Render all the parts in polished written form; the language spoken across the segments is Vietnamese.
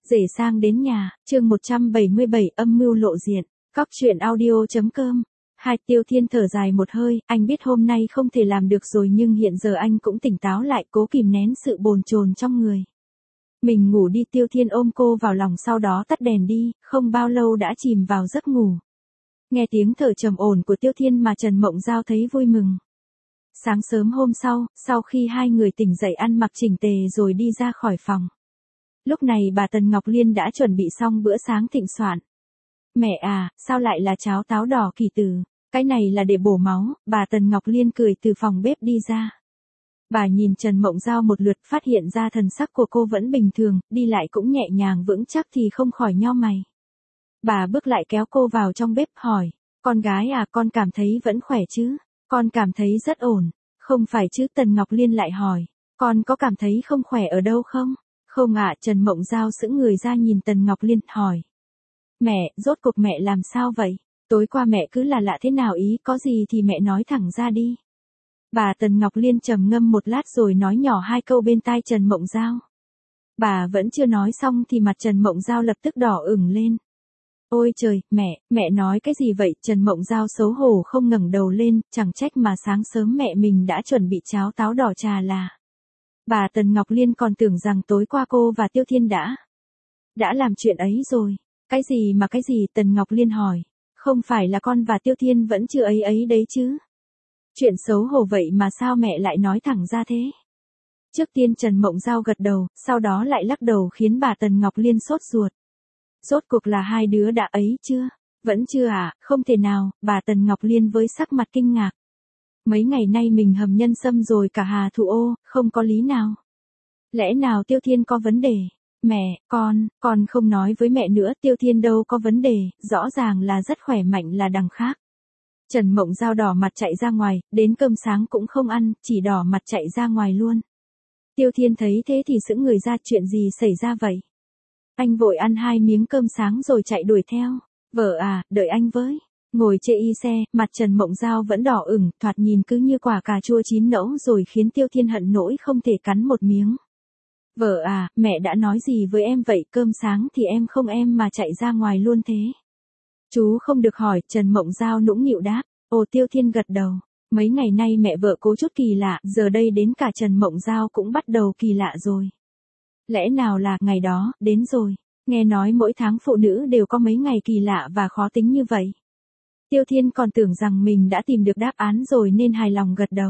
Rể sang đến nhà, chương 177 âm mưu lộ diện, Cóc truyện audio.com. Hai Tiêu Thiên thở dài một hơi, anh biết hôm nay không thể làm được rồi nhưng hiện giờ anh cũng tỉnh táo lại, cố kìm nén sự bồn chồn trong người. Mình ngủ đi. Tiêu Thiên ôm cô vào lòng sau đó tắt đèn đi, không bao lâu đã chìm vào giấc ngủ. Nghe tiếng thở trầm ổn của Tiêu Thiên mà Trần Mộng Giao thấy vui mừng. Sáng sớm hôm sau khi hai người tỉnh dậy ăn mặc chỉnh tề rồi đi ra khỏi phòng. Lúc này bà Tần Ngọc Liên đã chuẩn bị xong bữa sáng thịnh soạn. Mẹ à, sao lại là cháo táo đỏ kỳ tử? Cái này là để bổ máu. Bà Tần Ngọc Liên cười từ phòng bếp đi ra. Bà nhìn Trần Mộng Giao một lượt, phát hiện ra thần sắc của cô vẫn bình thường, đi lại cũng nhẹ nhàng vững chắc thì không khỏi nhíu mày. Bà bước lại kéo cô vào trong bếp hỏi, con gái à, con cảm thấy vẫn khỏe chứ? Con cảm thấy rất ổn. Không phải chứ? Tần Ngọc Liên lại hỏi, con có cảm thấy không khỏe ở đâu không? Không ạ. Trần Mộng Giao sững người ra nhìn Tần Ngọc Liên, hỏi. Mẹ, rốt cuộc mẹ làm sao vậy? Tối qua mẹ cứ là lạ thế nào ý, có gì thì mẹ nói thẳng ra đi. Bà Tần Ngọc Liên trầm ngâm một lát rồi nói nhỏ hai câu bên tai Trần Mộng Giao. Bà vẫn chưa nói xong thì mặt Trần Mộng Giao lập tức đỏ ửng lên. Ôi trời, mẹ nói cái gì vậy? Trần Mộng Giao xấu hổ không ngẩng đầu lên, chẳng trách mà sáng sớm mẹ mình đã chuẩn bị cháo táo đỏ trà là. Bà Tần Ngọc Liên còn tưởng rằng tối qua cô và Tiêu Thiên đã làm chuyện ấy rồi. Cái gì? Tần Ngọc Liên hỏi. Không phải là con và Tiêu Thiên vẫn chưa ấy đấy chứ? Chuyện xấu hổ vậy mà sao mẹ lại nói thẳng ra thế? Trước tiên Trần Mộng Giao gật đầu, sau đó lại lắc đầu khiến bà Tần Ngọc Liên sốt ruột. Rốt cuộc là hai đứa đã ấy chưa? Vẫn chưa à? Không thể nào. Bà Tần Ngọc Liên với sắc mặt kinh ngạc. Mấy ngày nay mình hầm nhân sâm rồi cả hà thủ ô, không có lý nào. Lẽ nào Tiêu Thiên có vấn đề? Mẹ, con không nói với mẹ nữa, Tiêu Thiên đâu có vấn đề, rõ ràng là rất khỏe mạnh là đằng khác. Trần Mộng Giao đỏ mặt chạy ra ngoài, đến cơm sáng cũng không ăn, chỉ đỏ mặt chạy ra ngoài luôn. Tiêu Thiên thấy thế thì sững người ra, chuyện gì xảy ra vậy? Anh vội ăn 2 miếng cơm sáng rồi chạy đuổi theo. Vợ à, đợi anh với. Ngồi chê y xe, mặt Trần Mộng Giao vẫn đỏ ửng, thoạt nhìn cứ như quả cà chua chín nẫu rồi khiến Tiêu Thiên hận nỗi không thể cắn một miếng. Vợ à, mẹ đã nói gì với em vậy? Cơm sáng thì em không em mà chạy ra ngoài luôn thế. Chú không được hỏi. Trần Mộng Giao nũng nịu đáp. Ồ. Tiêu Thiên gật đầu. Mấy ngày nay mẹ vợ cố chút kỳ lạ, giờ đây đến cả Trần Mộng Giao cũng bắt đầu kỳ lạ rồi. Lẽ nào là ngày đó, đến rồi. Nghe nói mỗi tháng phụ nữ đều có mấy ngày kỳ lạ và khó tính như vậy. Tiêu Thiên còn tưởng rằng mình đã tìm được đáp án rồi nên hài lòng gật đầu.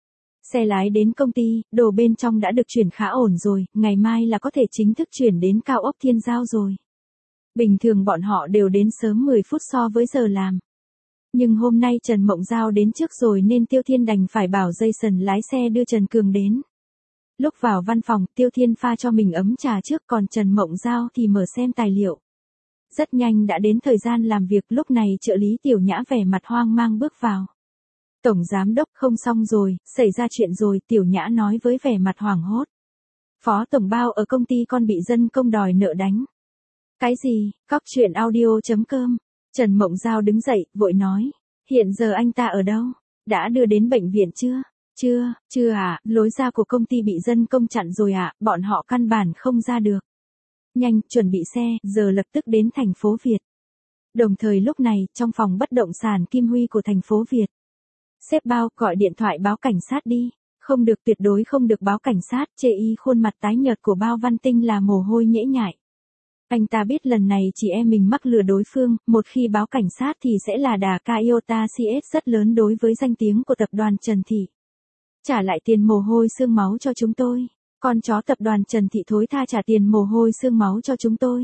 Xe lái đến công ty, đồ bên trong đã được chuyển khá ổn rồi, ngày mai là có thể chính thức chuyển đến cao ốc Thiên Giao rồi. Bình thường bọn họ đều đến sớm 10 phút so với giờ làm. Nhưng hôm nay Trần Mộng Giao đến trước rồi nên Tiêu Thiên đành phải bảo Jason lái xe đưa Trần Cường đến. Lúc vào văn phòng, Tiêu Thiên pha cho mình ấm trà trước, còn Trần Mộng Giao thì mở xem tài liệu. Rất nhanh đã đến thời gian làm việc, lúc này trợ lý Tiểu Nhã vẻ mặt hoang mang bước vào. Tổng giám đốc, không xong rồi, xảy ra chuyện rồi, Tiểu Nhã nói với vẻ mặt hoảng hốt. Phó tổng bao ở công ty con bị dân công đòi nợ đánh. Cái gì? Cóc truyện audio.com. Trần Mộng Giao đứng dậy, vội nói. Hiện giờ anh ta ở đâu? Đã đưa đến bệnh viện chưa? Chưa à, lối ra của công ty bị dân công chặn rồi ạ, bọn họ căn bản không ra được. Nhanh, chuẩn bị xe, giờ lập tức đến thành phố Việt. Đồng thời lúc này, trong phòng bất động sản Kim Huy của thành phố Việt. Sếp Bao, gọi điện thoại báo cảnh sát đi. Không được, tuyệt đối không được báo cảnh sát. Chê y khuôn mặt tái nhợt của Bao Văn Tinh là mồ hôi nhễ nhại. Anh ta biết lần này chỉ em mình mắc lừa đối phương, một khi báo cảnh sát thì sẽ là đà iota CS rất lớn đối với danh tiếng của tập đoàn Trần Thị. Trả lại tiền mồ hôi xương máu cho chúng tôi. Con chó tập đoàn Trần Thị thối tha trả tiền mồ hôi xương máu cho chúng tôi.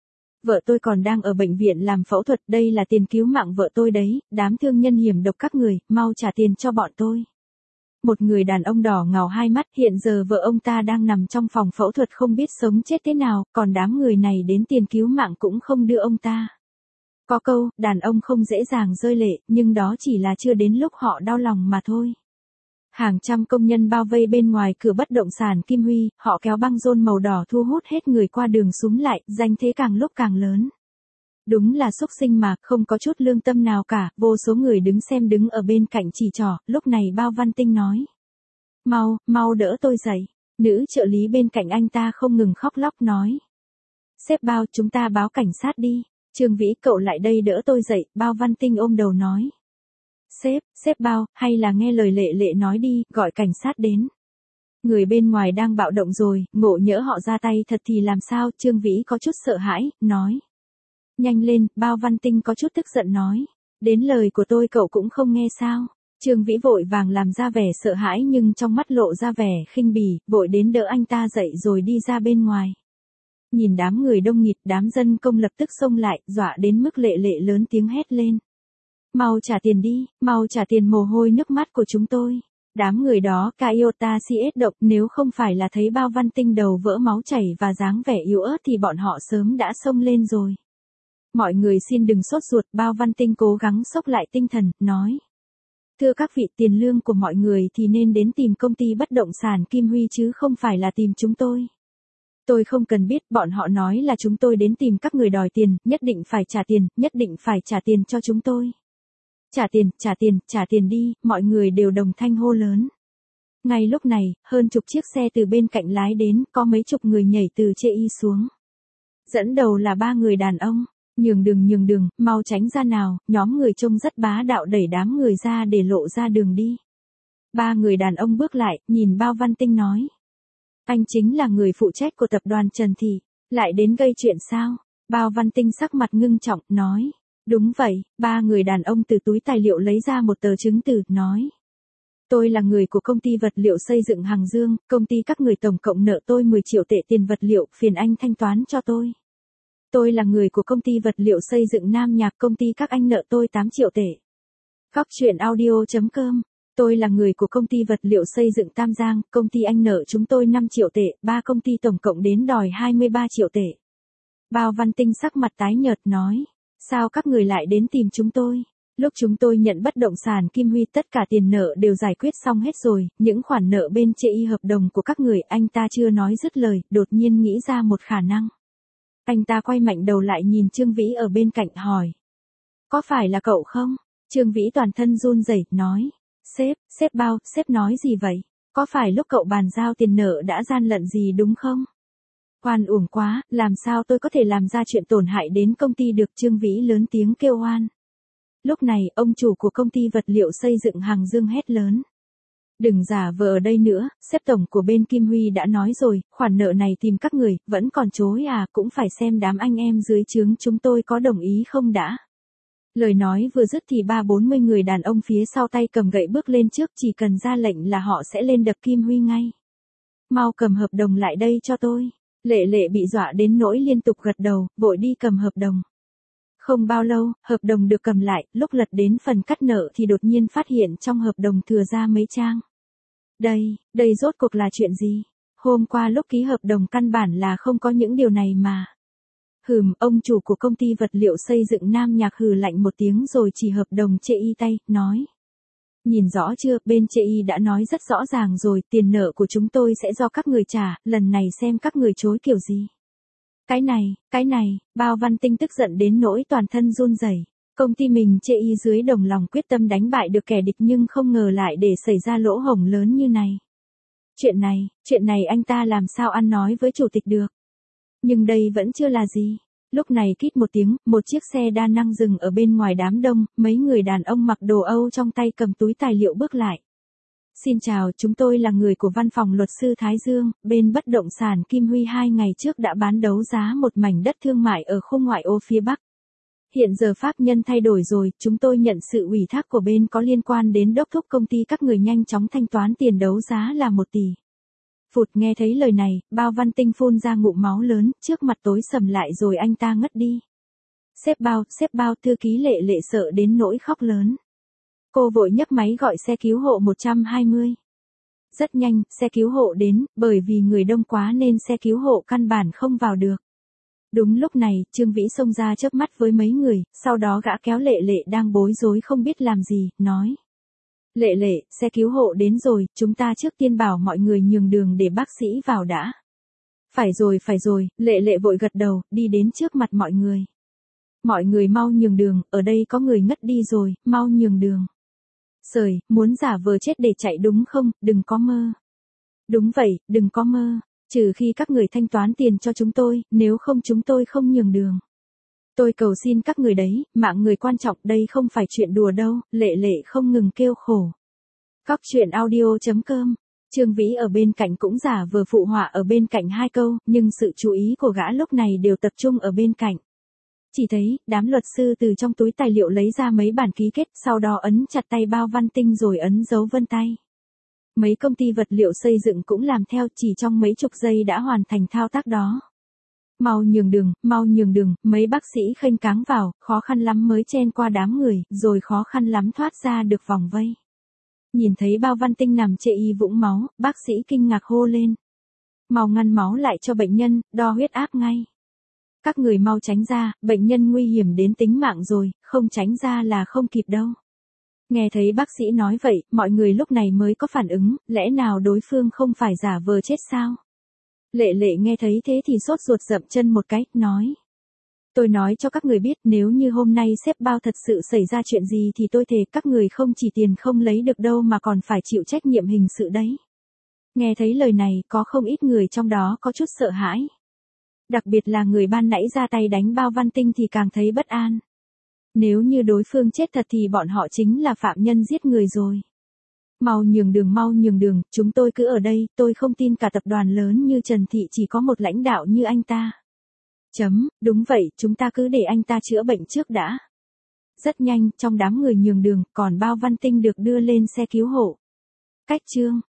Vợ tôi còn đang ở bệnh viện làm phẫu thuật, đây là tiền cứu mạng vợ tôi đấy, đám thương nhân hiểm độc các người, mau trả tiền cho bọn tôi. Một người đàn ông đỏ ngầu hai mắt, hiện giờ vợ ông ta đang nằm trong phòng phẫu thuật không biết sống chết thế nào, còn đám người này đến tiền cứu mạng cũng không đưa ông ta. Có câu, đàn ông không dễ dàng rơi lệ, nhưng đó chỉ là chưa đến lúc họ đau lòng mà thôi. Hàng trăm công nhân bao vây bên ngoài cửa bất động sản Kim Huy, họ kéo băng rôn màu đỏ thu hút hết người qua đường súm lại, danh thế càng lúc càng lớn. Đúng là xúc sinh mà, không có chút lương tâm nào cả, vô số người đứng xem đứng ở bên cạnh chỉ trỏ, lúc này Bao Văn Tinh nói. Mau đỡ tôi dậy. Nữ trợ lý bên cạnh anh ta không ngừng khóc lóc nói. Sếp Bao, chúng ta báo cảnh sát đi. Trương Vĩ cậu lại đây đỡ tôi dậy, Bao Văn Tinh ôm đầu nói. Sếp Bao, hay là nghe lời Lệ Lệ nói đi, gọi cảnh sát đến. Người bên ngoài đang bạo động rồi, ngộ nhỡ họ ra tay thật thì làm sao, Trương Vĩ có chút sợ hãi, nói. Nhanh lên, Bao Văn Tinh có chút tức giận nói. Đến lời của tôi cậu cũng không nghe sao. Trương Vĩ vội vàng làm ra vẻ sợ hãi nhưng trong mắt lộ ra vẻ khinh bỉ, vội đến đỡ anh ta dậy rồi đi ra bên ngoài. Nhìn đám người đông nghịt, đám dân công lập tức xông lại, dọa đến mức Lệ Lệ lớn tiếng hét lên. Mau trả tiền đi, mau trả tiền mồ hôi nước mắt của chúng tôi. Đám người đó Iota CS động, nếu không phải là thấy Bao Văn Tinh đầu vỡ máu chảy và dáng vẻ yếu ớt thì bọn họ sớm đã xông lên rồi. Mọi người xin đừng sốt ruột, Bao Văn Tinh cố gắng xốc lại tinh thần, nói. Thưa các vị, tiền lương của mọi người thì nên đến tìm công ty bất động sản Kim Huy chứ không phải là tìm chúng tôi. Tôi không cần biết, bọn họ nói là chúng tôi đến tìm các người đòi tiền, nhất định phải trả tiền, nhất định phải trả tiền cho chúng tôi. Trả tiền đi, mọi người đều đồng thanh hô lớn. Ngay lúc này, hơn chục chiếc xe từ bên cạnh lái đến, có mấy chục người nhảy từ chê y xuống. Dẫn đầu là 3 người đàn ông. Nhường đường, mau tránh ra nào, nhóm người trông rất bá đạo đẩy đám người ra để lộ ra đường đi. 3 người đàn ông bước lại, nhìn Bao Văn Tinh nói. Anh chính là người phụ trách của tập đoàn Trần Thị, lại đến gây chuyện sao? Bao Văn Tinh sắc mặt ngưng trọng, nói. Đúng vậy, 3 người đàn ông từ túi tài liệu lấy ra một tờ chứng từ, nói. Tôi là người của công ty vật liệu xây dựng Hằng Dương, công ty các người tổng cộng nợ tôi 10 triệu tệ tiền vật liệu, phiền anh thanh toán cho tôi. Tôi là người của công ty vật liệu xây dựng Nam Nhạc, công ty các anh nợ tôi 8 triệu tệ. Góc truyện audio.com. Tôi là người của công ty vật liệu xây dựng Tam Giang, công ty anh nợ chúng tôi 5 triệu tệ, 3 công ty tổng cộng đến đòi 23 triệu tệ. Bao Văn Tinh sắc mặt tái nhợt nói, sao các người lại đến tìm chúng tôi? Lúc chúng tôi nhận bất động sản Kim Huy tất cả tiền nợ đều giải quyết xong hết rồi, những khoản nợ bên chê y hợp đồng của các người anh ta chưa nói dứt lời, đột nhiên nghĩ ra một khả năng. Anh ta quay mạnh đầu lại nhìn Trương Vĩ ở bên cạnh hỏi. Có phải là cậu không? Trương Vĩ toàn thân run rẩy nói. Sếp Bao, sếp nói gì vậy? Có phải lúc cậu bàn giao tiền nợ đã gian lận gì đúng không? Oan uổng quá, làm sao tôi có thể làm ra chuyện tổn hại đến công ty được, Trương Vĩ lớn tiếng kêu oan. Lúc này, ông chủ của công ty vật liệu xây dựng Hằng Dương hét lớn. Đừng giả vờ ở đây nữa, sếp tổng của bên Kim Huy đã nói rồi, khoản nợ này tìm các người, vẫn còn chối à, cũng phải xem đám anh em dưới trướng chúng tôi có đồng ý không đã. Lời nói vừa dứt thì 30-40 người đàn ông phía sau tay cầm gậy bước lên trước, chỉ cần ra lệnh là họ sẽ lên đập Kim Huy ngay. Mau cầm hợp đồng lại đây cho tôi. Lệ Lệ bị dọa đến nỗi liên tục gật đầu, vội đi cầm hợp đồng. Không bao lâu, hợp đồng được cầm lại, lúc lật đến phần cắt nợ thì đột nhiên phát hiện trong hợp đồng thừa ra mấy trang. Đây rốt cuộc là chuyện gì? Hôm qua lúc ký hợp đồng căn bản là không có những điều này mà. Ông chủ của công ty vật liệu xây dựng Nam Nhạc hừ lạnh một tiếng rồi chỉ hợp đồng chê y tay, nói. Nhìn rõ chưa, bên chê y đã nói rất rõ ràng rồi, tiền nợ của chúng tôi sẽ do các người trả, lần này xem các người chối kiểu gì. Cái này, Bao Văn Tinh tức giận đến nỗi toàn thân run rẩy. Công ty mình chê y dưới đồng lòng quyết tâm đánh bại được kẻ địch nhưng không ngờ lại để xảy ra lỗ hổng lớn như này. Chuyện này anh ta làm sao ăn nói với chủ tịch được. Nhưng đây vẫn chưa là gì. Lúc này kít một tiếng, một chiếc xe đa năng dừng ở bên ngoài đám đông, mấy người đàn ông mặc đồ Âu trong tay cầm túi tài liệu bước lại. Xin chào, chúng tôi là người của văn phòng luật sư Thái Dương, bên bất động sản Kim Huy 2 ngày trước đã bán đấu giá một mảnh đất thương mại ở khu ngoại ô phía Bắc. Hiện giờ pháp nhân thay đổi rồi, chúng tôi nhận sự ủy thác của bên có liên quan đến đốc thúc công ty các người nhanh chóng thanh toán tiền đấu giá là 1 tỷ. Phụt, nghe thấy lời này, Bao Văn Tinh phun ra ngụm máu lớn, trước mặt tối sầm lại rồi anh ta ngất đi. Sếp Bao, thư ký Lệ Lệ sợ đến nỗi khóc lớn. Cô vội nhấc máy gọi xe cứu hộ 120. Rất nhanh, xe cứu hộ đến, bởi vì người đông quá nên xe cứu hộ căn bản không vào được. Đúng lúc này, Trương Vĩ xông ra chớp mắt với mấy người, sau đó gã kéo Lệ Lệ đang bối rối không biết làm gì, nói. Lệ, xe cứu hộ đến rồi, chúng ta trước tiên bảo mọi người nhường đường để bác sĩ vào đã. Phải rồi, Lệ Lệ vội gật đầu, đi đến trước mặt mọi người. Mọi người mau nhường đường, ở đây có người ngất đi rồi, mau nhường đường. Muốn giả vờ chết để chạy đúng không, đừng có mơ. Đúng vậy, đừng có mơ. Trừ khi các người thanh toán tiền cho chúng tôi, nếu không chúng tôi không nhường đường. Tôi cầu xin các người đấy, mạng người quan trọng, đây không phải chuyện đùa đâu, Lệ Lệ không ngừng kêu khổ. Cóc truyện audio.com. Trương Vĩ ở bên cạnh cũng giả vờ phụ họa ở bên cạnh hai câu, nhưng sự chú ý của gã lúc này đều tập trung ở bên cạnh. Chỉ thấy, đám luật sư từ trong túi tài liệu lấy ra mấy bản ký kết, sau đó ấn chặt tay Bao Văn Tinh rồi ấn dấu vân tay. Mấy công ty vật liệu xây dựng cũng làm theo, chỉ trong mấy chục giây đã hoàn thành thao tác đó. Mau nhường đường, mấy bác sĩ khênh cáng vào, khó khăn lắm mới chen qua đám người, rồi khó khăn lắm thoát ra được vòng vây. Nhìn thấy Bao Văn Tinh nằm chệ y vũng máu, bác sĩ kinh ngạc hô lên. Mau ngăn máu lại cho bệnh nhân, đo huyết áp ngay. Các người mau tránh ra, bệnh nhân nguy hiểm đến tính mạng rồi, không tránh ra là không kịp đâu. Nghe thấy bác sĩ nói vậy, mọi người lúc này mới có phản ứng, lẽ nào đối phương không phải giả vờ chết sao? Lệ Lệ nghe thấy thế thì sốt ruột dậm chân một cái, nói. Tôi nói cho các người biết, nếu như hôm nay sếp Bao thật sự xảy ra chuyện gì thì tôi thề các người không chỉ tiền không lấy được đâu mà còn phải chịu trách nhiệm hình sự đấy. Nghe thấy lời này, có không ít người trong đó có chút sợ hãi. Đặc biệt là người ban nãy ra tay đánh Bao Văn Tinh thì càng thấy bất an. Nếu như đối phương chết thật thì bọn họ chính là phạm nhân giết người rồi. Mau nhường đường, chúng tôi cứ ở đây, tôi không tin cả tập đoàn lớn như Trần Thị chỉ có một lãnh đạo như anh ta. Đúng vậy, chúng ta cứ để anh ta chữa bệnh trước đã. Rất nhanh, trong đám người nhường đường, còn Bao Văn Tinh được đưa lên xe cứu hộ. Cách chương